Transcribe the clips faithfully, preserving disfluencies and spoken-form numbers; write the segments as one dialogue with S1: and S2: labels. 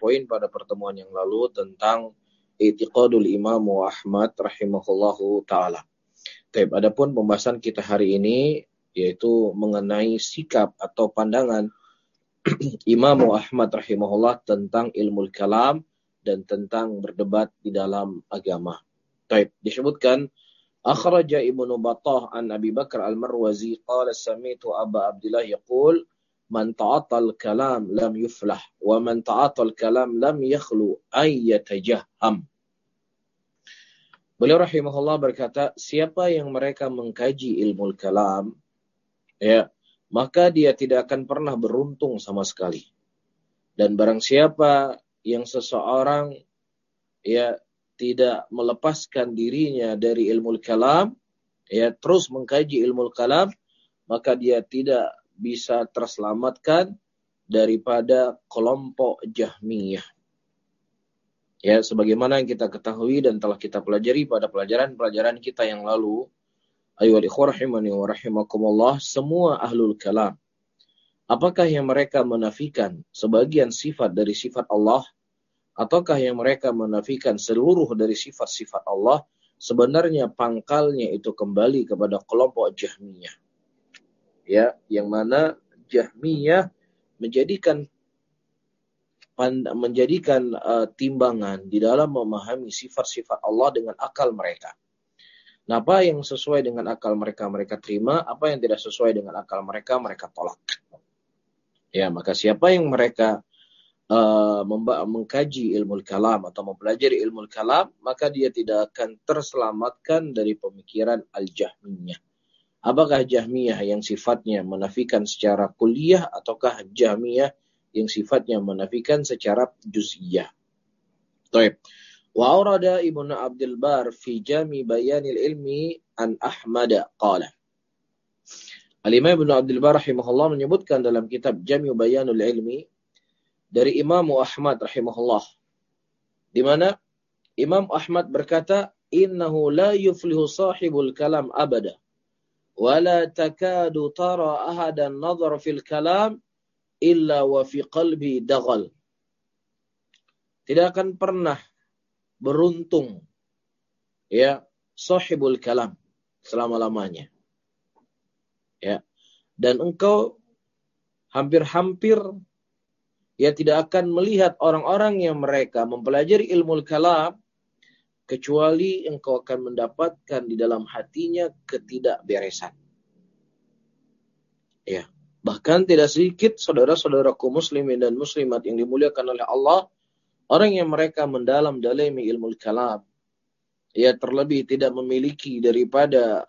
S1: poin pada pertemuan yang lalu tentang i'tiqadul Imam Ahmad rahimahullahu ta'ala. Baik, adapun pembahasan kita hari ini yaitu mengenai sikap atau pandangan Imam Ahmad rahimahullah tentang ilmu kalam dan tentang berdebat di dalam agama. Baik, disebutkan akhraja Ibnu Battah an Abi Bakar Al-Marwazi qala sami'tu Aba Abdullah yaqul man ta'atal kalam lam yuflah wa man ta'atal kalam lam yakhlu ay yatajahham. Beliau rahimahullah berkata, siapa yang mereka mengkaji ilmu kalam, ya, maka dia tidak akan pernah beruntung sama sekali. Dan barang siapa yang seseorang ya tidak melepaskan dirinya dari ilmu kalam, ya terus mengkaji ilmu kalam, maka dia tidak bisa terselamatkan daripada kelompok Jahmiyah. Ya, sebagaimana yang kita ketahui dan telah kita pelajari pada pelajaran-pelajaran kita yang lalu, ayyuhal ikhwah rahimani wa rahimakumullah, semua ahlul kalam, apakah yang mereka menafikan sebagian sifat dari sifat Allah, ataukah yang mereka menafikan seluruh dari sifat-sifat Allah, sebenarnya pangkalnya itu kembali kepada kelompok Jahmiyah. Ya, yang mana Jahmiyah menjadikan menjadikan uh, timbangan di dalam memahami sifat-sifat Allah dengan akal mereka. Nah, apa yang sesuai dengan akal mereka, mereka terima. Apa yang tidak sesuai dengan akal mereka, mereka tolak. Ya, maka siapa yang mereka uh, mengkaji ilmu kalam atau mempelajari ilmu kalam, maka dia tidak akan terselamatkan dari pemikiran Al-Jahmiyah. Apakah Jahmiyah yang sifatnya menafikan secara kuliah, ataukah Jahmiyah yang sifatnya menafikan secara juz'iyah. Baik. Wa awrada Ibnu Abdul Bar fi Jami Bayanil Ilmi an Ahmad qala. Al-Imam Ibnu Abdul Bar rahimahullah menyebutkan dalam kitab Jami Bayanul Ilmi dari Imam Ahmad rahimahullah, di mana Imam Ahmad berkata, innahu la yuflihu sahibul kalam abada wa la takadu tara ahadan nadhara fil kalam illa wa fi qalbi daghal. Tidak akan pernah beruntung ya sahibul kalam selama-lamanya. Ya. Dan engkau hampir-hampir ya tidak akan melihat orang-orang yang mereka mempelajari ilmu kalam kecuali engkau akan mendapatkan di dalam hatinya ketidakberesan. Ya. Bahkan tidak sedikit saudara-saudaraku muslimin dan muslimat yang dimuliakan oleh Allah, orang yang mereka mendalam dalami ilmu kalam, ya terlebih tidak memiliki daripada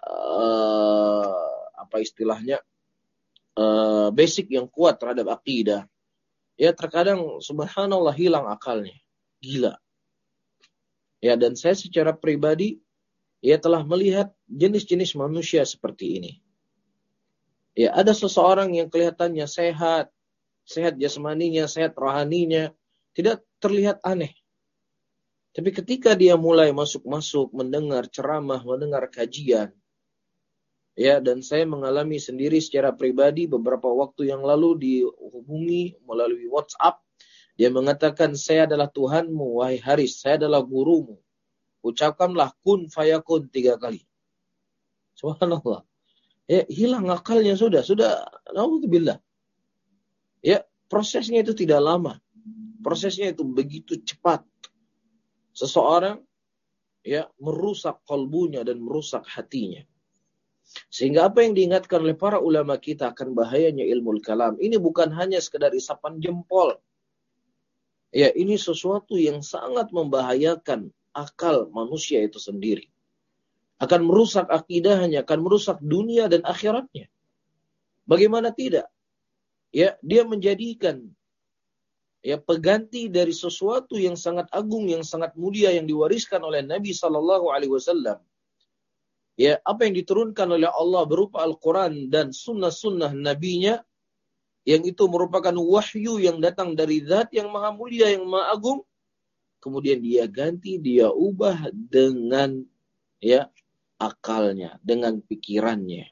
S1: uh, apa istilahnya uh, basic yang kuat terhadap akidah, ya terkadang subhanallah hilang akalnya, gila. Ya, dan saya secara pribadi ya telah melihat jenis-jenis manusia seperti ini. Ya, ada seseorang yang kelihatannya sehat, sehat jasmaninya, sehat rohaninya, tidak terlihat aneh. Tapi ketika dia mulai masuk-masuk, mendengar ceramah, mendengar kajian, ya, dan saya mengalami sendiri secara pribadi beberapa waktu yang lalu dihubungi melalui WhatsApp, dia mengatakan, saya adalah Tuhanmu, wahai Haris, saya adalah gurumu. Ucapkanlah kun fayakun tiga kali. Subhanallah. Ya, hilang akalnya sudah, sudah, naudzubillah. Ya, prosesnya itu tidak lama. Prosesnya itu begitu cepat. Seseorang ya merusak kalbunya dan merusak hatinya. Sehingga apa yang diingatkan oleh para ulama kita akan bahayanya ilmu kalam, ini bukan hanya sekedar isapan jempol. Ya, ini sesuatu yang sangat membahayakan akal manusia itu sendiri. Akan merusak akidahnya, akan merusak dunia dan akhiratnya. Bagaimana tidak? Ya, dia menjadikan ya peganti dari sesuatu yang sangat agung, yang sangat mulia yang diwariskan oleh Nabi sallallahu alaihi wasallam. Ya, apa yang diturunkan oleh Allah berupa Al-Qur'an dan sunnah-sunnah nabinya, yang itu merupakan wahyu yang datang dari zat yang maha mulia, yang maha agung. Kemudian dia ganti, dia ubah dengan ya akalnya, dengan pikirannya.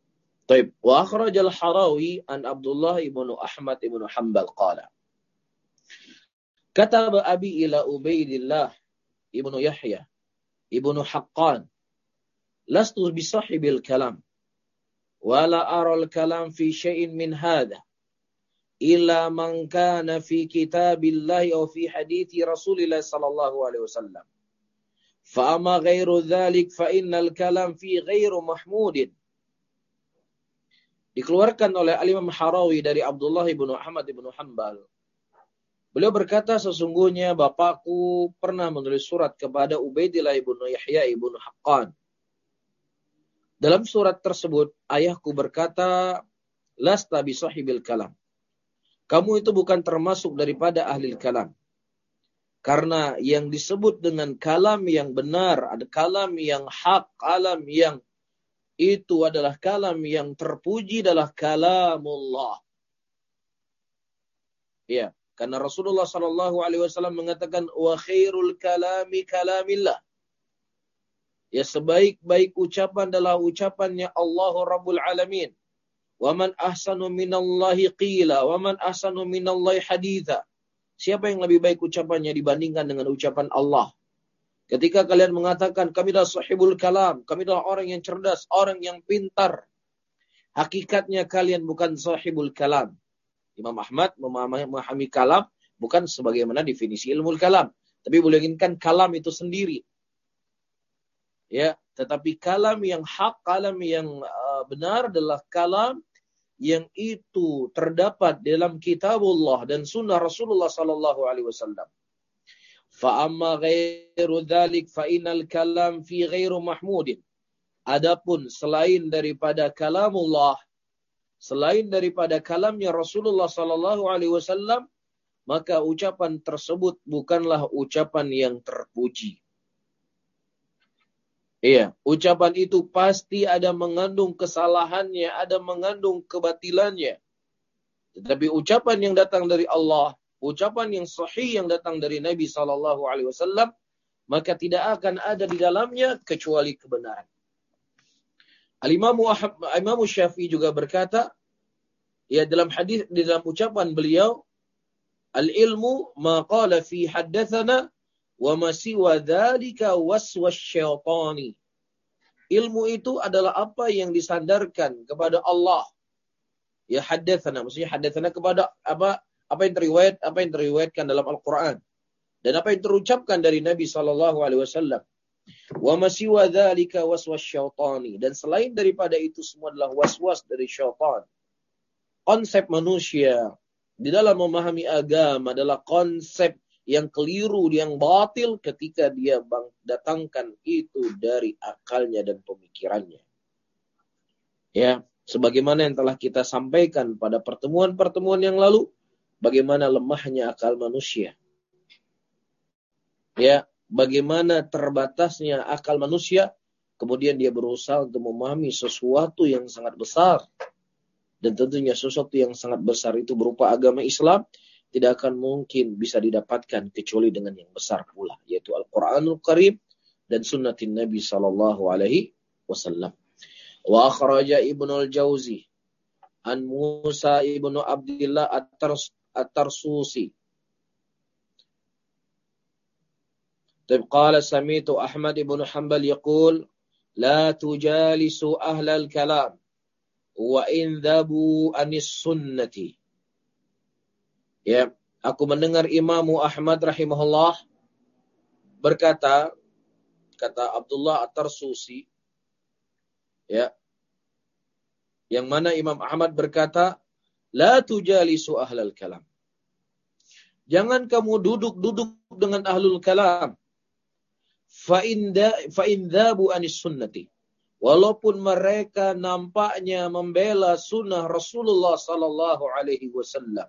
S1: Taib. Wa akhrajal Harawi an Abdullah ibnu Ahmad ibnu Hanbal qala. Kataba abi ila Ubaidillah ibnu Yahya ibnu Haqqan, lastu bisahibil kalam, wala aral kalam fi syai'in min hadha, illa man kana fi kitabillahi aw fi hadithi Rasulillah sallallahu alaihi wasallam. Fa amma ghairu dzalik fa innal kalam fi ghairu mahmudin. Dikeluarkan oleh Al-Imam Harawi dari Abdullah ibnu Ahmad ibnu Hanbal. Beliau berkata, sesungguhnya bapakku pernah menulis surat kepada Ubaidillah ibnu Yahya ibnu Haqqan. Dalam surat tersebut, ayahku berkata, lasta bisahibil kalam. Kamu itu bukan termasuk daripada ahli kalam. Karena yang disebut dengan kalam yang benar, ada kalam yang hak, kalam yang itu adalah kalam yang terpuji, adalah kalamullah. Ya, karena Rasulullah sallallahu alaihi wasallam mengatakan wa khairul kalami kalamillah. Ya, sebaik-baik ucapan adalah ucapannya Allah Rabbul Alamin. Wa man ahsanu minallahi qila, wa man ahsanu minallahi haditha. Siapa yang lebih baik ucapannya dibandingkan dengan ucapan Allah? Ketika kalian mengatakan kami adalah sahibul kalam, kami adalah orang yang cerdas, orang yang pintar, hakikatnya kalian bukan sahibul kalam. Imam Ahmad memahami kalam bukan sebagaimana definisi ilmu kalam, tapi beliau inginkan kalam itu sendiri. Ya, tetapi kalam yang hak, kalam yang uh, benar adalah kalam yang itu terdapat dalam kitabullah dan sunnah Rasulullah sallallahu alaihi wasallam. Fa amma ghairu dzalik fa innal kalam fi ghairu mahmudin. Adapun selain daripada kalamullah, selain daripada kalamnya Rasulullah sallallahu alaihi wasallam, maka ucapan tersebut bukanlah ucapan yang terpuji. Iya, ucapan itu pasti ada mengandung kesalahannya, ada mengandung kebatilannya. Tetapi ucapan yang datang dari Allah, ucapan yang sahih yang datang dari Nabi sallallahu alaihi wasallam, maka tidak akan ada di dalamnya kecuali kebenaran. Al-Imam Imam Syafi'i juga berkata, ya dalam hadis, di dalam ucapan beliau, al-ilmu ma qala fi haddatsana wa ma siwa dzalika waswas syaitani. Ilmu itu adalah apa yang disandarkan kepada Allah. Ya haddatsana, maksudnya haddatsana kepada apa apa yang teriwayat, apa yang teriwayatkan dalam Al-Qur'an dan apa yang terucapkan dari Nabi sallallahu alaihi wasallam. Wa ma siwa dzalika waswas syaitani, dan selain daripada itu semua adalah waswas dari syaitan. Konsep manusia di dalam memahami agama adalah konsep yang keliru, yang batil ketika dia bang, datangkan itu dari akalnya dan pemikirannya. Ya, sebagaimana yang telah kita sampaikan pada pertemuan-pertemuan yang lalu, bagaimana lemahnya akal manusia. Ya, bagaimana terbatasnya akal manusia, kemudian dia berusaha untuk memahami sesuatu yang sangat besar. Dan tentunya sesuatu yang sangat besar itu berupa agama Islam, tidak akan mungkin bisa didapatkan kecuali dengan yang besar pula, yaitu Al-Quranul Karim dan sunnatin Nabi sallallahu alaihi wasallam. Wa akhraja Ibnul Jauzi an Musa ibnu Abdillah at-Tarsusi. Qala sami'tu Ahmad ibn Hanbal yaqul la tujalisu ahlal kalam wa in dhabu anis sunnati. Ya, aku mendengar Imam Ahmad rahimahullah berkata, kata Abdullah At-Tarsusi, ya, yang mana Imam Ahmad berkata, la tujalisu ahlal kalam. Jangan kamu duduk-duduk dengan ahlul kalam. Fa in dhabu anis sunnati. Walaupun mereka nampaknya membela sunnah Rasulullah sallallahu alaihi wasallam.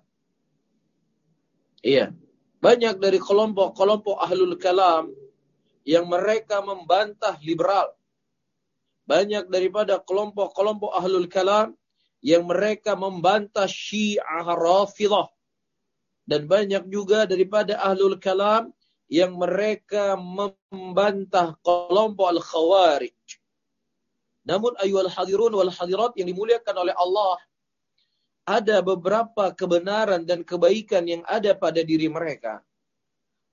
S1: Iya, banyak dari kelompok-kelompok ahlul kalam yang mereka membantah liberal. Banyak daripada kelompok-kelompok ahlul kalam yang mereka membantah Syiah Rafidhah. Dan banyak juga daripada ahlul kalam yang mereka membantah kelompok al-khawarij. Namun ayyuhal hadirun wal hadirat yang dimuliakan oleh Allah, ada beberapa kebenaran dan kebaikan yang ada pada diri mereka.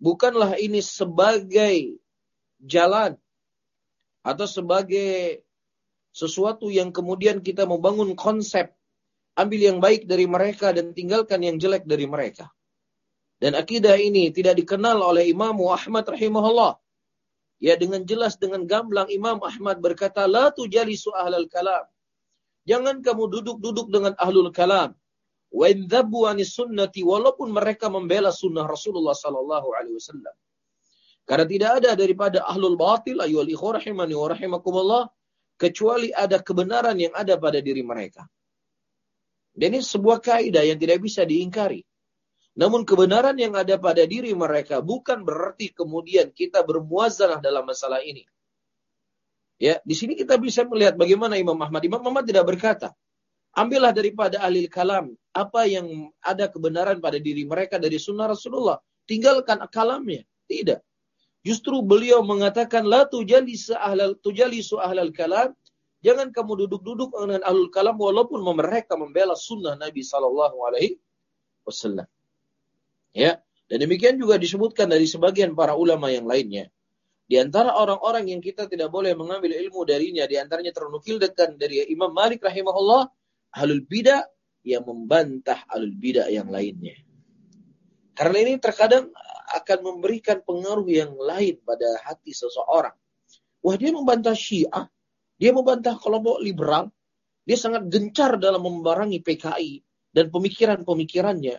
S1: bukanlah ini sebagai jalan atau sebagai sesuatu yang kemudian kita membangun konsep, ambil yang baik dari mereka dan tinggalkan yang jelek dari mereka. Dan akidah ini tidak dikenal oleh Imam Ahmad rahimahullah. Ya, dengan jelas, dengan gamblang Imam Ahmad berkata, la tujalisu ahlal kalam. Jangan kamu duduk-duduk dengan ahlul kalam. Wa in dhabbu anis sunnati, walaupun mereka membela sunnah Rasulullah sallallahu alaihi wasallam. Karena tidak ada daripada ahlul batil, ayyuhal ikhwah rahimani wa rahimakumullah, kecuali ada kebenaran yang ada pada diri mereka. Dan ini sebuah kaidah yang tidak bisa diingkari. Namun kebenaran yang ada pada diri mereka bukan berarti kemudian kita bermuazanah dalam masalah ini. Ya, di sini kita bisa melihat bagaimana Imam Ahmad. Imam Ahmad tidak berkata, ambillah daripada ahli kalam apa yang ada kebenaran pada diri mereka dari sunnah Rasulullah, tinggalkan kalamnya. Tidak. Justru beliau mengatakan, la tujalisu ahlal tujalisu ahlal kalam. Jangan kamu duduk-duduk dengan ahlul kalam walaupun mereka membela sunnah Nabi sallallahu alaihi wasallam. Ya, dan demikian juga disebutkan dari sebagian para ulama yang lainnya. Di antara orang-orang yang kita tidak boleh mengambil ilmu darinya, di antaranya ternukilkan dari Imam Malik rahimahullah, ahlul bidah yang membantah ahlul bidah yang lainnya. Karena ini terkadang akan memberikan pengaruh yang lain pada hati seseorang. Wah, dia membantah Syiah, dia membantah kelompok liberal, dia sangat gencar dalam membarangi P K I dan pemikiran-pemikirannya.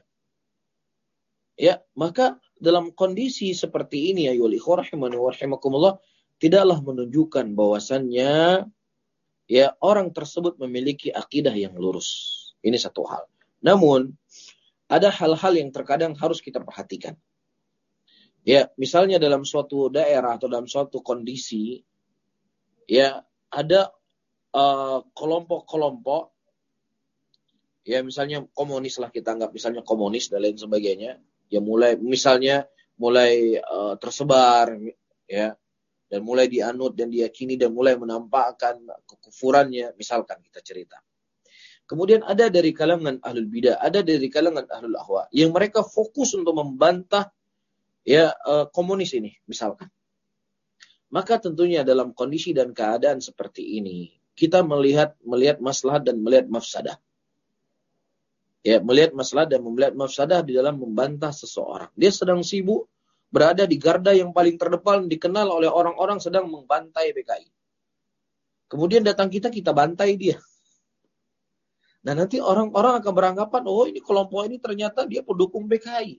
S1: Ya, maka dalam kondisi seperti ini, ayyuhal ikhwah rahimani wa rahimakumullah, tidaklah menunjukkan bahwasannya ya orang tersebut memiliki akidah yang lurus. Ini satu hal. Namun ada hal-hal yang terkadang harus kita perhatikan. Ya, misalnya dalam suatu daerah atau dalam suatu kondisi, ya ada uh, kelompok-kelompok, ya misalnya komunis lah kita anggap, misalnya komunis dan lain sebagainya, ya mulai misalnya mulai uh, tersebar, ya, dan mulai dianut dan diyakini dan mulai menampakkan kekufurannya, misalkan kita cerita. Kemudian ada dari kalangan ahlul bidah, ada dari kalangan ahlul ahwa, yang mereka fokus untuk membantah ya uh, komunis ini misalkan. Maka tentunya dalam kondisi dan keadaan seperti ini kita melihat melihat maslahat dan melihat mafsadah. Ya, melihat maslahat dan melihat mafsadah di dalam membantah seseorang. Dia sedang sibuk berada di garda yang paling terdepan, dikenal oleh orang-orang sedang membantai P K I. Kemudian datang kita kita bantai dia. Nah, nanti orang-orang akan beranggapan, oh ini kelompok ini ternyata dia pendukung P K I.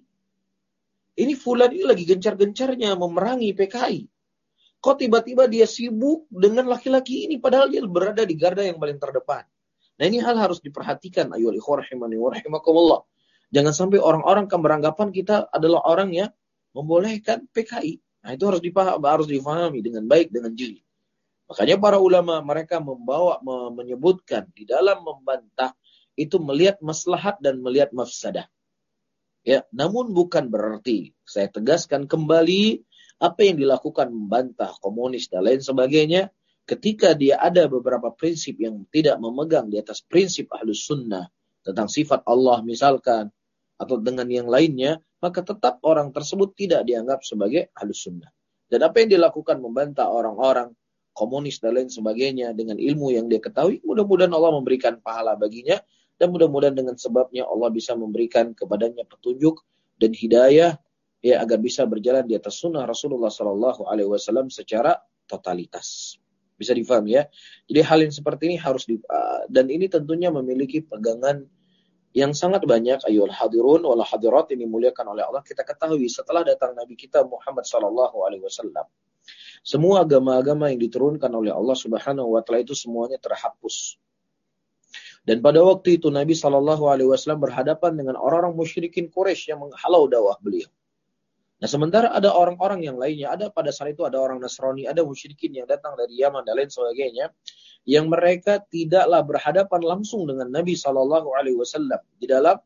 S1: Ini fulan ini lagi gencar-gencarnya memerangi P K I. Kok tiba-tiba dia sibuk dengan laki-laki ini padahal dia berada di garda yang paling terdepan. Nah, ini hal harus diperhatikan, ayyuhal ikhwah rahimani wa rahimakumullah. Jangan sampai orang-orang akan beranggapan kita adalah orang yang membolehkan P K I. Nah, itu harus dipahami, harus difahami dengan baik, dengan jeli. Makanya para ulama mereka membawa menyebutkan di dalam membantah itu melihat maslahat dan melihat mafsadah. Ya, namun bukan berarti, saya tegaskan kembali, apa yang dilakukan membantah komunis dan lain sebagainya, ketika dia ada beberapa prinsip yang tidak memegang di atas prinsip ahlus sunnah, tentang sifat Allah misalkan, atau dengan yang lainnya, maka tetap orang tersebut tidak dianggap sebagai ahlus sunnah. Dan apa yang dilakukan membantah orang-orang komunis dan lain sebagainya dengan ilmu yang dia ketahui, mudah-mudahan Allah memberikan pahala baginya, dan mudah-mudahan dengan sebabnya Allah bisa memberikan kepadanya petunjuk dan hidayah ya agar bisa berjalan di atas sunnah Rasulullah sallallahu alaihi wasallam secara totalitas. Bisa difahami ya. Jadi hal yang seperti ini harus di, uh, dan ini tentunya memiliki pegangan yang sangat banyak, ayyuhal hadirun wal hadirat ini dimuliakan oleh Allah. Kita ketahui setelah datang Nabi kita Muhammad sallallahu alaihi wasallam, semua agama-agama yang diturunkan oleh Allah Subhanahu wa taala itu semuanya terhapus. Dan pada waktu itu Nabi shallallahu alaihi wasallam berhadapan dengan orang-orang musyrikin Quraisy yang menghalau dakwah beliau. Nah, sementara ada orang-orang yang lainnya, ada pada saat itu ada orang Nasrani, ada musyrikin yang datang dari Yaman dan lain sebagainya, yang mereka tidaklah berhadapan langsung dengan Nabi shallallahu alaihi wasallam di dalam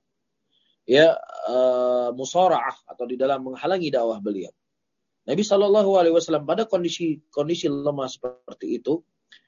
S1: ya uh, musara'ah atau di dalam menghalangi dakwah beliau. Nabi shallallahu alaihi wasallam pada kondisi kondisi lemah seperti itu,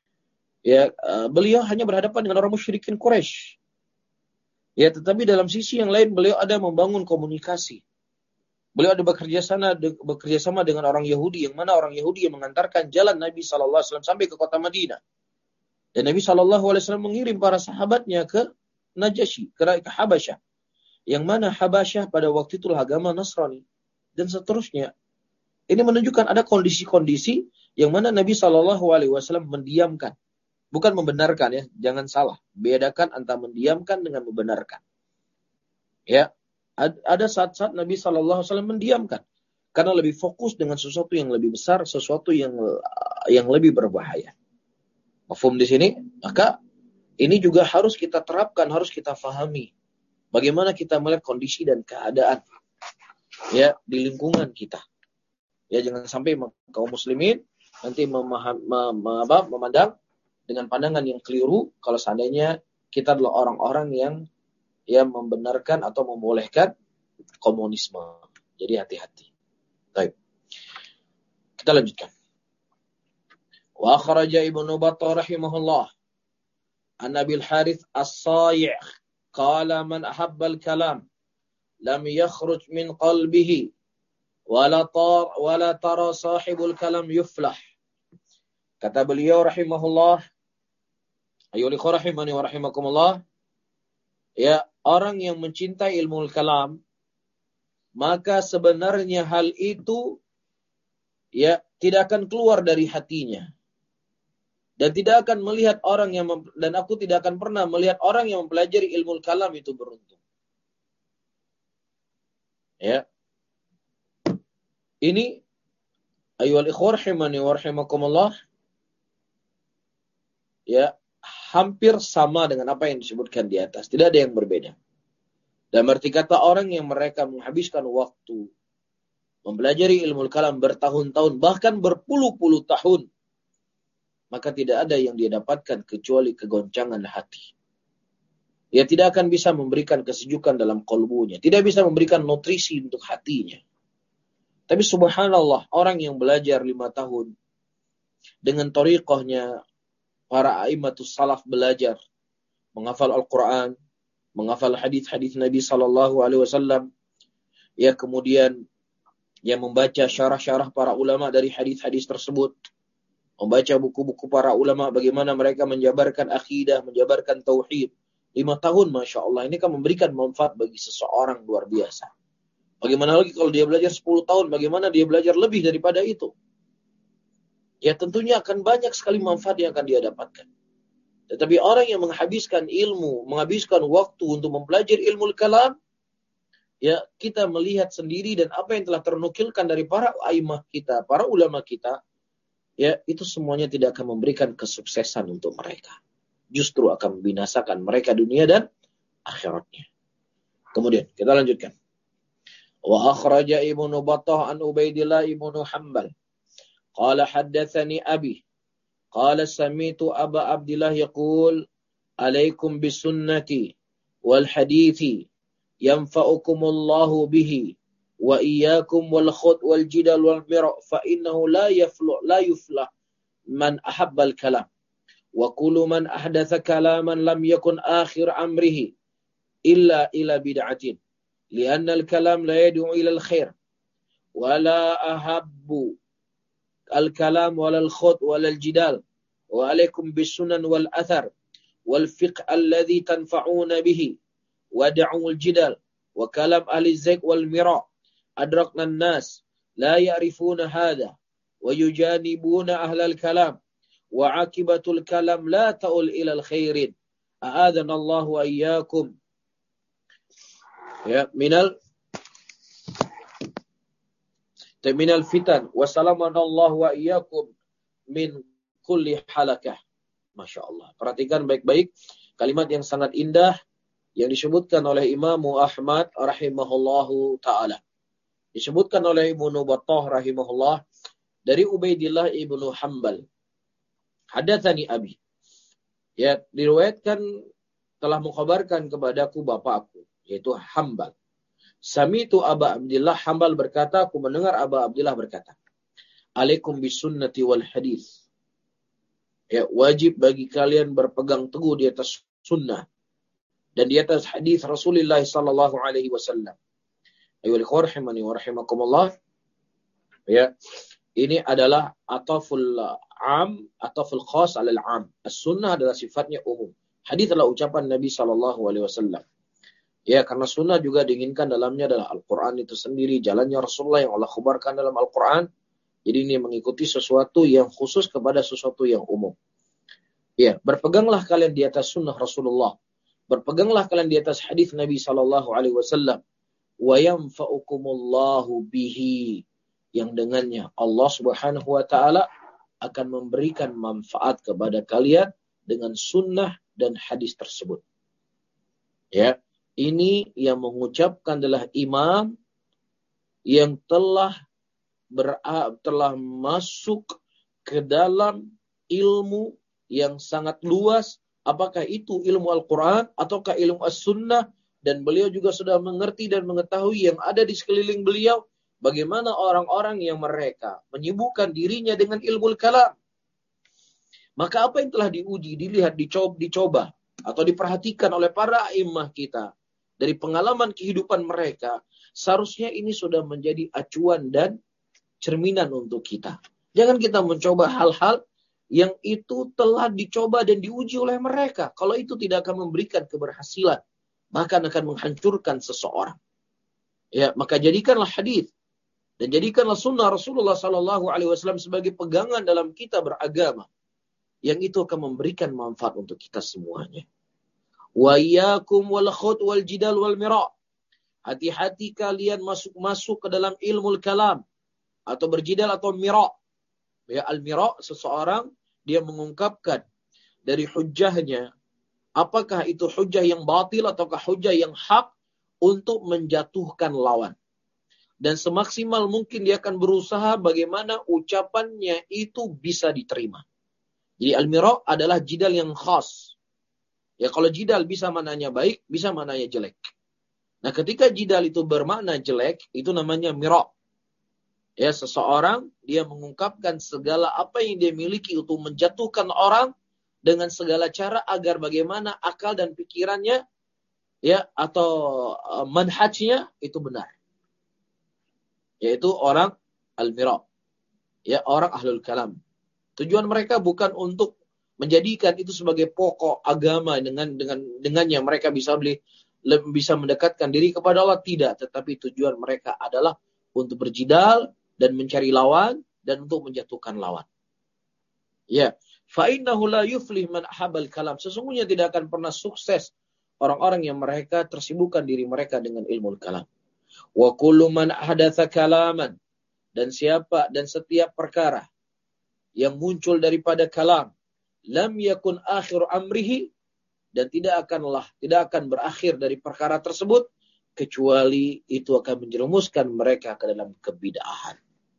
S1: ya, uh, beliau hanya berhadapan dengan orang musyrikin Quraisy. Ya, tetapi dalam sisi yang lain beliau ada membangun komunikasi. Beliau ada bekerja sana bekerja sama dengan orang Yahudi, yang mana orang Yahudi yang mengantarkan jalan Nabi shallallahu alaihi wasallam sampai ke kota Madinah. Dan Nabi shallallahu alaihi wasallam mengirim para sahabatnya ke Najasyi, ke, ke Habasyah. Yang mana Habasyah pada waktu itu agama Nasrani dan seterusnya. Ini menunjukkan ada kondisi-kondisi yang mana Nabi shallallahu alaihi wasallam mendiamkan, bukan membenarkan ya, jangan salah. Bedakan antara mendiamkan dengan membenarkan. Ya. Ada saat-saat Nabi shallallahu alaihi wasallam mendiamkan karena lebih fokus dengan sesuatu yang lebih besar, sesuatu yang yang lebih berbahaya. Mafhum di sini? Maka ini juga harus kita terapkan, harus kita fahami. Bagaimana kita melihat kondisi dan keadaan ya di lingkungan kita. Ya, jangan sampai kaum muslimin nanti memaham, mem, apa, memandang dengan pandangan yang keliru kalau seandainya kita adalah orang-orang yang yang membenarkan atau membolehkan komunisme. Jadi hati-hati. Baik. Kita lanjutkan. Wa akhraja Ibnu Battah rahimahullah an Abil Harith As-Sayi' qala man ahabba al-kalam lam yakhruj min qalbihi wala tar wala tara sahibul kalam yuflah. Kata beliau rahimahullah, ayyuhal rahimani wa rahimakumullah, ya, orang yang mencintai ilmu kalam, maka sebenarnya hal itu ya tidak akan keluar dari hatinya. Dan tidak akan melihat orang yang mem- dan aku tidak akan pernah melihat orang yang mempelajari ilmu kalam itu beruntung. Ya. Ini ayyuhal ikhwah rahimani wa rahimakumullah, ya, hampir sama dengan apa yang disebutkan di atas. Tidak ada yang berbeda. Dan berarti kata orang yang mereka menghabiskan waktu mempelajari ilmu kalam bertahun-tahun, bahkan berpuluh-puluh tahun, maka tidak ada yang dia dapatkan kecuali kegoncangan hati. Dia tidak akan bisa memberikan kesejukan dalam kalbunya, tidak bisa memberikan nutrisi untuk hatinya. Tapi subhanallah, orang yang belajar lima tahun dengan thariqahnya para a'immatus salaf belajar, menghafal Al-Quran, menghafal hadis-hadis Nabi sallallahu alaihi wasallam, ya, kemudian yang membaca syarah-syarah para ulama dari hadis-hadis tersebut, membaca buku-buku para ulama bagaimana mereka menjabarkan akidah, menjabarkan tauhid. Lima tahun, masya Allah, ini kan memberikan manfaat bagi seseorang luar biasa. Bagaimana lagi kalau dia belajar sepuluh tahun, bagaimana dia belajar lebih daripada itu? Ya, tentunya akan banyak sekali manfaat yang akan dia dapatkan. Tetapi orang yang menghabiskan ilmu, menghabiskan waktu untuk mempelajari ilmu kalam, ya, kita melihat sendiri dan apa yang telah ternukilkan dari para aimah kita, para ulama kita, ya, itu semuanya tidak akan memberikan kesuksesan untuk mereka. Justru akan membinasakan mereka dunia dan akhiratnya. Kemudian kita lanjutkan. Wa akhraja Ibnu Battah an Ubaidillah ibnu Hanbal qala haddatsani abi qala sami'tu Aba Abdillah yaqul alaikum bisunnati wal hadithi yanfa'ukumullahu bihi wa iyyakum wal khut wal jidal wal mira' fa innahu la yaflu la yuflah man ahabba al kalam wa kullu man ahdatha kalaman lam yakun akhir amrihi illa ila bid'atin li'anna al kalam la yad'u ila al khair wa la ahabbu al kalam wal al khut wal al jidal wa alaikum bis sunan wal athar wal fiqh alladhi tanfa'una bihi wa da'u al jidal wa kalam ahli zayg wal mira' adrakna an-nas la ya'rifuna hadha wa yujanibuna ahla al kalam wa 'aqibatul kalam la ta'ul ila al khairin a'adana Allah wa iyyakum ya minal minal fitan wa salamana Allah wa iyyakum min kulli halakah. Masya Allah. Perhatikan baik-baik kalimat yang sangat indah yang disebutkan oleh Imam Ahmad rahimahullahu ta'ala. Disebutkan oleh Ibnu Battah rahimahullah dari Ubaidillah ibnu Hanbal. Hadatsani abi. Ya, diriwayatkan telah mengkhabarkan kepadaku bapakku, yaitu Hanbal. Sami'tu Aba Abdillah, Hanbal berkata, aku mendengar Aba Abdillah berkata, alaikum bisunnati wal hadis. Ya, wajib bagi kalian berpegang teguh di atas sunnah dan di atas hadis Rasulullah sallallahu alaihi wasallam. Ayyuhal ikhwah rahimani wa rahimakumullah. Ya. Ini adalah ataful am, ataful khas alal am. As-sunnah adalah sifatnya umum. Hadis adalah ucapan Nabi sallallahu alaihi wasallam. Ya, karena sunnah juga diinginkan dalamnya adalah Al-Quran itu sendiri, jalannya Rasulullah yang Allah khabarkan dalam Al-Quran. Jadi ini mengikuti sesuatu yang khusus kepada sesuatu yang umum. Ya, berpeganglah kalian di atas sunnah Rasulullah. Berpeganglah kalian di atas hadis Nabi sallallahu alaihi wasallam. Wa yanfa'ukumullahu bihi. Yang dengannya Allah subhanahu wa ta'ala akan memberikan manfaat kepada kalian dengan sunnah dan hadis tersebut. Ya, ini yang mengucapkan adalah imam yang telah ber, telah masuk ke dalam ilmu yang sangat luas. Apakah itu ilmu Al-Quran ataukah ilmu As-Sunnah? Dan beliau juga sudah mengerti dan mengetahui yang ada di sekeliling beliau. Bagaimana orang-orang yang mereka menyibukkan dirinya dengan ilmu kalam. Maka apa yang telah diuji, dilihat, dicoba, dicoba atau diperhatikan oleh para imam kita dari pengalaman kehidupan mereka, seharusnya ini sudah menjadi acuan dan cerminan untuk kita. Jangan kita mencoba hal-hal yang itu telah dicoba dan diuji oleh mereka. Kalau itu tidak akan memberikan keberhasilan, bahkan akan menghancurkan seseorang. Ya, maka jadikanlah hadis dan jadikanlah sunnah Rasulullah sallallahu alaihi wasallam sebagai pegangan dalam kita beragama. Yang itu akan memberikan manfaat untuk kita semuanya. Wa iyyakum wal khut wal jidal wal mira'. Hati-hati kalian masuk-masuk ke dalam ilmu kalam atau berjidal atau mira'. Ya, al-mira' seseorang dia mengungkapkan dari hujjahnya, apakah itu hujjah yang batil ataukah hujjah yang hak untuk menjatuhkan lawan. Dan semaksimal mungkin dia akan berusaha bagaimana ucapannya itu bisa diterima. Jadi al-mira' adalah jidal yang khas. Ya, kalau jidal bisa maknanya baik, bisa maknanya jelek. Nah, ketika jidal itu bermakna jelek, itu namanya mira'. Ya, seseorang dia mengungkapkan segala apa yang dia miliki untuk menjatuhkan orang dengan segala cara agar bagaimana akal dan pikirannya ya atau uh, manhajnya itu benar. Yaitu orang al-mira'. Ya, orang ahlul kalam. Tujuan mereka bukan untuk menjadikan itu sebagai pokok agama dengan dengan dengannya mereka bisa beli bisa mendekatkan diri kepada Allah, tidak, tetapi tujuan mereka adalah untuk berjidal dan mencari lawan dan untuk menjatuhkan lawan. Ya, fa innahu la yuflih man ahabal kalam. Sesungguhnya tidak akan pernah sukses orang-orang yang mereka tersibukkan diri mereka dengan ilmu kalam. Wa kullu man ahdatsa kalaman, dan siapa dan setiap perkara yang muncul daripada kalam, lam yakun akhir amrihi, dan tidak akanlah tidak akan berakhir dari perkara tersebut kecuali itu akan menjerumuskan mereka ke dalam kebid'ahan.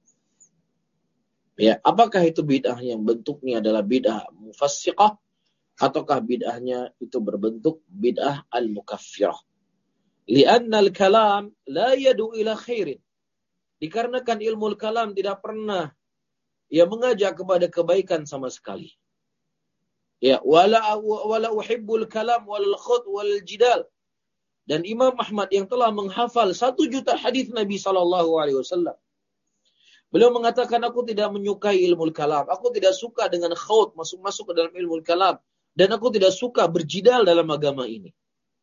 S1: Ya, apakah itu bid'ah yang bentuknya adalah bid'ah mufassiqah ataukah bid'ahnya itu berbentuk bid'ah al-mukaffirah? Li'anna al-kalam la yadu ila khairin. Dikarenakan ilmu kalam tidak pernah ya mengajak kepada kebaikan sama sekali. Ya, wala wala uhibbul kalam wal khut wal jidal. Dan Imam Ahmad yang telah menghafal satu juta hadis Nabi sallallahu alaihi wasallam, beliau mengatakan, aku tidak menyukai ilmu kalam, aku tidak suka dengan khut, masuk-masuk ke dalam ilmu kalam, dan aku tidak suka berjidal dalam agama ini.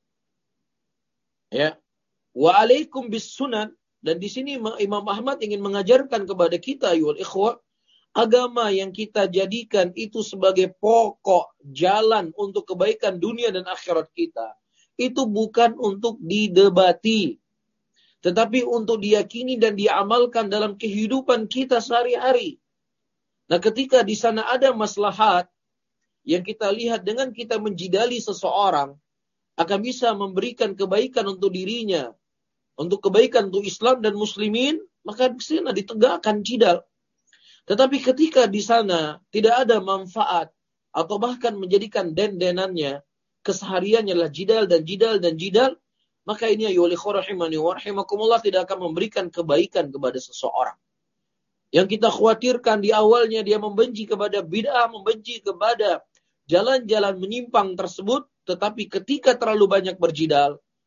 S1: Ya, wa alaikum bis sunan, dan di sini Imam Ahmad ingin mengajarkan kepada kita ayyuhal ikhwah, agama yang kita jadikan itu sebagai pokok jalan untuk kebaikan dunia dan akhirat kita, itu bukan untuk didebati, tetapi untuk diyakini dan diamalkan dalam kehidupan kita sehari-hari. Nah, ketika di sana ada maslahat yang kita lihat dengan kita menjidali seseorang akan bisa memberikan kebaikan untuk dirinya, untuk kebaikan untuk Islam dan muslimin, maka di sana ditegakkan jidal. Tetapi ketika di sana tidak ada manfaat atau bahkan menjadikan den-denannya, kesehariannya adalah jidal dan jidal dan jidal, maka ini ya rahimani wa rahimakumullah tidak akan memberikan kebaikan kepada seseorang. Yang kita khawatirkan di awalnya dia membenci kepada bid'ah, membenci kepada jalan-jalan menyimpang tersebut, tetapi ketika terlalu banyak berjidal,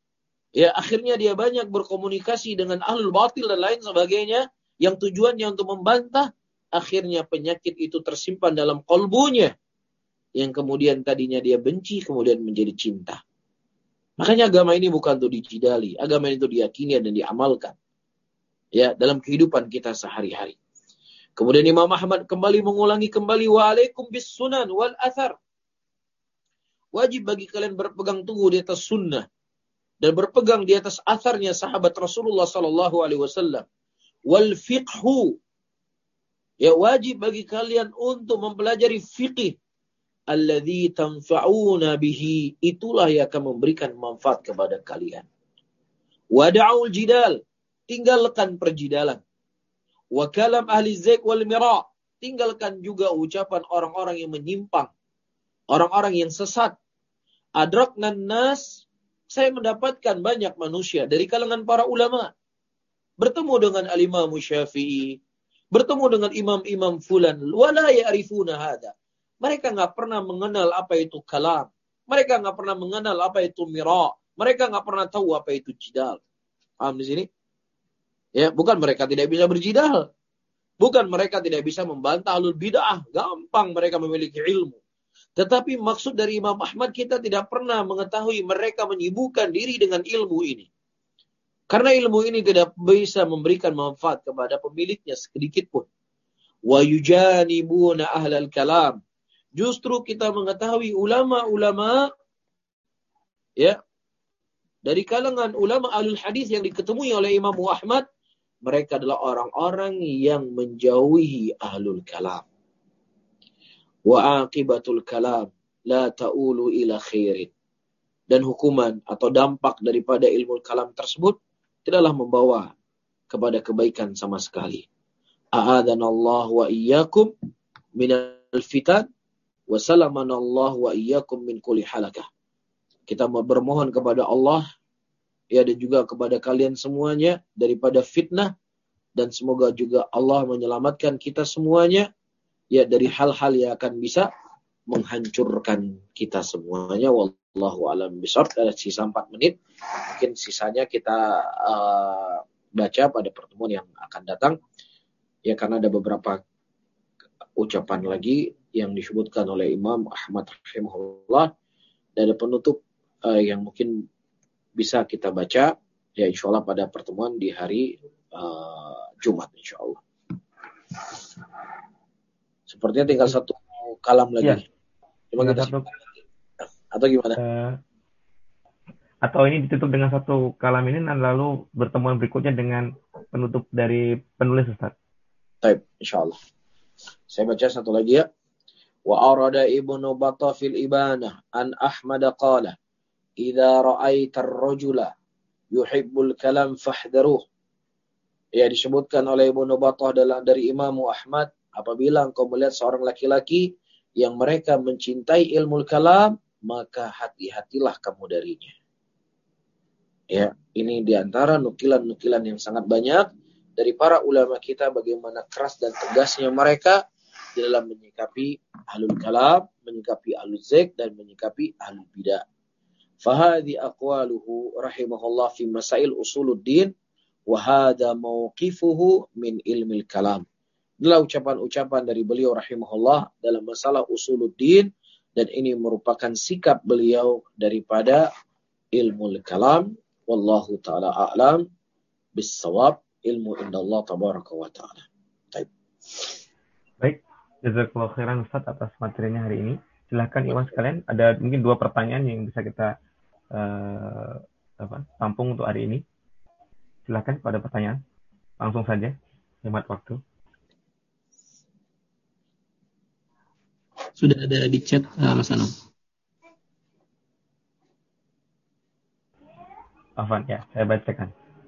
S1: Ya, akhirnya dia banyak berkomunikasi dengan ahlul batil dan lain sebagainya yang tujuannya untuk membantah. Akhirnya penyakit itu tersimpan dalam qalbunya, yang kemudian tadinya dia benci, kemudian menjadi cinta. Makanya agama ini bukan untuk dijidali. Agama ini untuk diyakini dan diamalkan. Ya, dalam kehidupan kita sehari-hari. Kemudian Imam Ahmad kembali mengulangi kembali, wa'alaikum bis sunan wal athar. Wajib bagi kalian berpegang teguh di atas sunnah dan berpegang di atas atharnya sahabat Rasulullah sallallahu alaihi wasallam. Wal fiqhu. Ya, wajib bagi kalian untuk mempelajari fiqih. Alladzi tanfa'una bihi, itulah yang akan memberikan manfaat kepada kalian. Wada'ul jidal, tinggalkan perjidalan. Wa kalam ahli zaik wal mira, tinggalkan juga ucapan orang-orang yang menyimpang, orang-orang yang sesat. Adraknan nas, saya mendapatkan banyak manusia dari kalangan para ulama bertemu dengan al-Imam Syafi'i, bertemu dengan imam-imam fulan, wala ya'rifuna hada. Mereka nggak pernah mengenal apa itu kalam. Mereka nggak pernah mengenal apa itu mira. Mereka nggak pernah tahu apa itu jidal. Paham di sini? Ya, bukan mereka tidak bisa berjidal. Bukan mereka tidak bisa membantah ahlul bid'ah. Gampang mereka memiliki ilmu. Tetapi maksud dari Imam Ahmad, kita tidak pernah mengetahui mereka menyibukkan diri dengan ilmu ini. Karena ilmu ini tidak bisa memberikan manfaat kepada pemiliknya sedikit pun. Wa yujanibuna ahlal kalam. Justru kita mengetahui ulama-ulama, ya, dari kalangan ulama ahlul hadis yang diketemui oleh Imam Ahmad, mereka adalah orang-orang yang menjauhi ahlul kalam. Wa aqibatul kalam la ta'ulu ila khairin. Dan hukuman atau dampak daripada ilmu kalam tersebut tidaklah membawa kepada kebaikan sama sekali. A'adhanallahu wa iyyakum minal fitan wa salamanallahu wa iyyakum min kulli halakah. Kita bermohon kepada Allah, ya, dan juga kepada kalian semuanya daripada fitnah, dan semoga juga Allah menyelamatkan kita semuanya, ya, dari hal-hal yang akan bisa menghancurkan kita semuanya. Wallahu a'lam bishawab. Ada sisa empat menit. Mungkin sisanya kita uh, baca pada pertemuan yang akan datang. Ya, karena ada beberapa ucapan lagi yang disebutkan oleh Imam Ahmad rahimahullah. Dan ada penutup uh, yang mungkin bisa kita baca, ya, insyaallah pada pertemuan di hari uh, Jumat insyaallah. Sepertinya tinggal satu kalam lagi. Ya. Cuma kita satu. Atau gimana? Uh,
S2: atau ini ditutup dengan satu kalam ini dan lalu pertemuan berikutnya dengan penutup dari penulis, Ustaz.
S1: Baik, insyaallah. Saya baca satu lagi, ya. Wa arada Ibnu Battah fil Ibanah an Ahmad qala idza ra'aita ar-rajula yuhibbul kalam fahdharuh. Ya, disebutkan oleh Ibnu Battah dari Imam Ahmad, apabila engkau melihat seorang laki-laki yang mereka mencintai ilmu kalam, maka hati-hatilah kamu darinya. Ya, ini diantara nukilan-nukilan yang sangat banyak dari para ulama kita, bagaimana keras dan tegasnya mereka di dalam menyikapi ahlul kalam, menyikapi ahlul zaik, dan menyikapi ahlul bidah. Fahadhi aqwaluhu rahimahullah fi masail usuluddin, wa hadha mawqifuhu min ilmil kalam. Inilah ucapan-ucapan dari beliau rahimahullah dalam masalah usuluddin, dan ini merupakan sikap beliau daripada ilmu kalam. Wallahu ta'ala a'lam bis-shawab. Ilmu indallah tabaraka wa ta'ala. Baik.
S2: Baik, jazakallahu khairan Ustaz atas materinya hari ini. Silahkan Iwan sekalian, ada mungkin dua pertanyaan yang bisa kita uh, apa, tampung untuk hari ini. Silahkan pada pertanyaan. Langsung saja, hemat waktu.
S3: Sudah ada di chat, uh, Mas Anam.
S2: Afwan, ya, saya bacakan.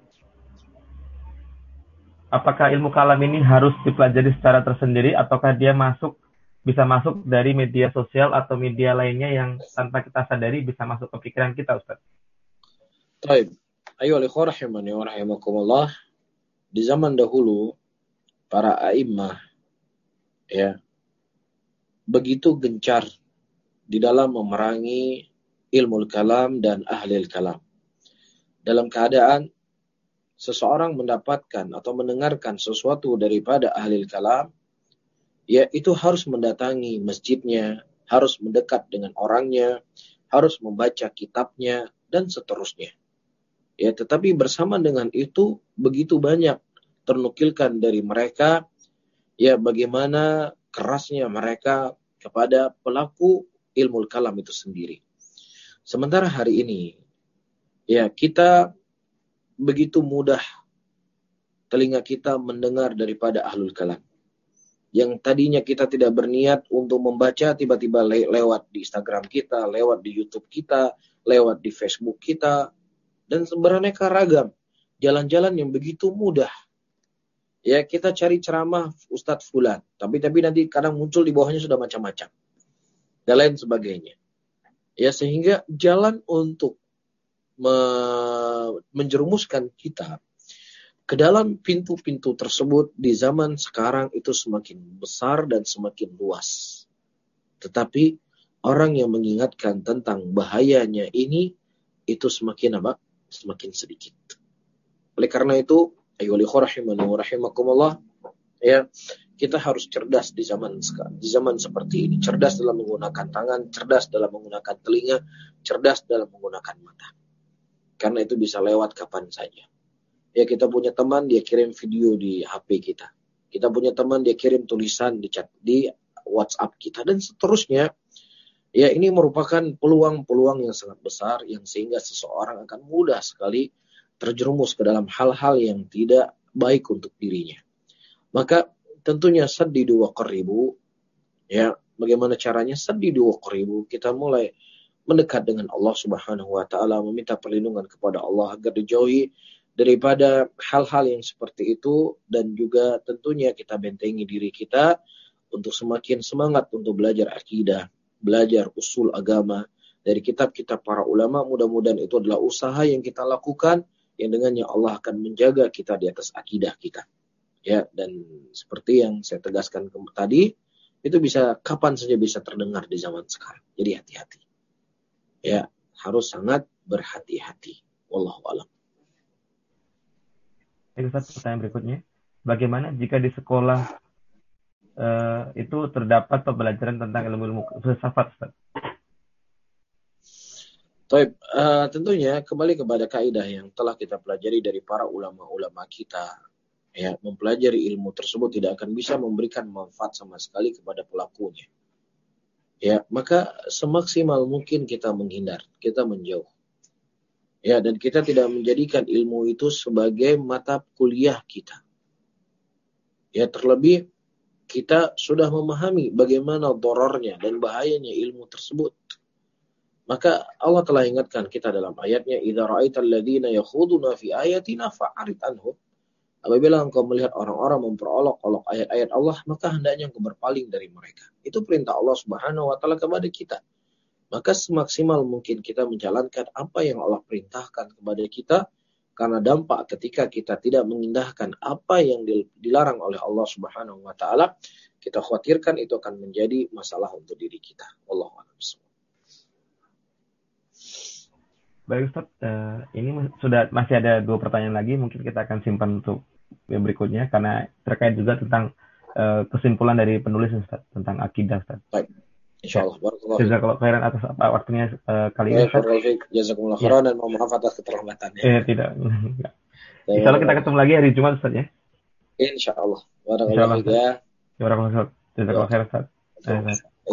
S2: Apakah ilmu kalam ini harus dipelajari secara tersendiri, ataukah dia masuk bisa masuk dari media sosial atau media lainnya yang tanpa kita sadari bisa masuk ke pikiran kita, Ustaz?
S1: Baik. Ayo ikhwah rahimani wa rahimakumullah. Di zaman dahulu para a'immah, ya, begitu gencar di dalam memerangi ilmu kalam dan ahli kalam. dalam keadaan seseorang mendapatkan atau mendengarkan sesuatu daripada ahli kalam, ya itu harus mendatangi masjidnya, harus mendekat dengan orangnya, harus membaca kitabnya, dan seterusnya. Ya, tetapi bersama dengan itu begitu banyak ternukilkan dari mereka, ya bagaimana kerasnya mereka kepada pelaku ilmu kalam itu sendiri. Sementara hari ini, ya kita begitu mudah telinga kita mendengar daripada ahlul kalam. Yang tadinya kita tidak berniat untuk membaca, tiba-tiba le- lewat di Instagram kita, lewat di YouTube kita, lewat di Facebook kita, dan beraneka ragam. Jalan-jalan yang begitu mudah. Ya, kita cari ceramah Ustadz Fulan. Tapi tapi nanti kadang muncul di bawahnya sudah macam-macam. Dan lain sebagainya. Ya, sehingga jalan untuk me- menjerumuskan kita ke dalam pintu-pintu tersebut di zaman sekarang itu semakin besar dan semakin luas. Tetapi orang yang mengingatkan tentang bahayanya ini itu semakin apa? Semakin sedikit. Oleh karena itu, ayyuhal ikhwah rahimani wa rahimakumullah, ya, kita harus cerdas di zaman sekarang, di zaman seperti ini. Cerdas dalam menggunakan tangan, cerdas dalam menggunakan telinga, cerdas dalam menggunakan mata. Karena itu bisa lewat kapan saja. Ya, kita punya teman, dia kirim video di H P kita. Kita punya teman, dia kirim tulisan di chat, di WhatsApp kita, dan seterusnya. Ya, ini merupakan peluang-peluang yang sangat besar, yang sehingga seseorang akan mudah sekali terjerumus ke dalam hal-hal yang tidak baik untuk dirinya. Maka tentunya saddidu wa qaribu, ya, bagaimana caranya? Saddidu wa qaribu, kita mulai mendekat dengan Allah Subhanahu wa taala, meminta perlindungan kepada Allah agar dijauhi daripada hal-hal yang seperti itu, dan juga tentunya kita bentengi diri kita untuk semakin semangat untuk belajar akidah, belajar usul agama dari kitab-kitab para ulama. Mudah-mudahan itu adalah usaha yang kita lakukan, yang dengannya Allah akan menjaga kita di atas akidah kita. Ya, dan seperti yang saya tegaskan ke- tadi, itu bisa kapan saja bisa terdengar di zaman sekarang. Jadi hati-hati. Ya, harus sangat berhati-hati. Wallahu a'lam.
S2: Baik, Ustaz, pertanyaan berikutnya. Bagaimana jika di sekolah eh, itu terdapat pembelajaran tentang ilmu-ilmu filsafat, Ustaz?
S1: Taib, uh, tentunya kembali kepada kaidah yang telah kita pelajari dari para ulama-ulama kita. Ya, mempelajari ilmu tersebut tidak akan bisa memberikan manfaat sama sekali kepada pelakunya. Ya, maka semaksimal mungkin kita menghindar, kita menjauh. Ya, dan kita tidak menjadikan ilmu itu sebagai mata kuliah kita. Ya, terlebih kita sudah memahami bagaimana dorornya dan bahayanya ilmu tersebut. Maka Allah telah ingatkan kita dalam ayatnya, idza ra'aital ladzina yakhuduna fi ayatina fa'rid anhum. Apabila engkau melihat orang-orang memperolok-olok ayat-ayat Allah, maka hendaknya engkau berpaling dari mereka. Itu perintah Allah Subhanahu wa taala kepada kita. Maka semaksimal mungkin kita menjalankan apa yang Allah perintahkan kepada kita, karena dampak ketika kita tidak mengindahkan apa yang dilarang oleh Allah Subhanahu wa taala, kita khawatirkan itu akan menjadi masalah untuk diri kita. Wallahu a'lam.
S2: Baik, Ustaz, uh, ini sudah masih ada dua pertanyaan lagi, mungkin kita akan simpan untuk yang berikutnya karena terkait juga tentang uh, kesimpulan dari penulis, Ustaz, tentang akidah, Ustaz.
S1: Baik. Insyaallah.
S2: Barakallahu fiik. Jazakallahu khairan atas apa waktunya uh, kali ini, Ustaz.
S1: Jazakumullah khairan, dan mohon maaf atas keterlambatannya.
S2: Eh, tidak. Insyaallah kita ketemu lagi hari Jumat, Ustaz, ya.
S1: Insyaallah. Barakallahu fiik ya.
S2: Barakallahu fiik. Jazakallahu khairan, Ustaz.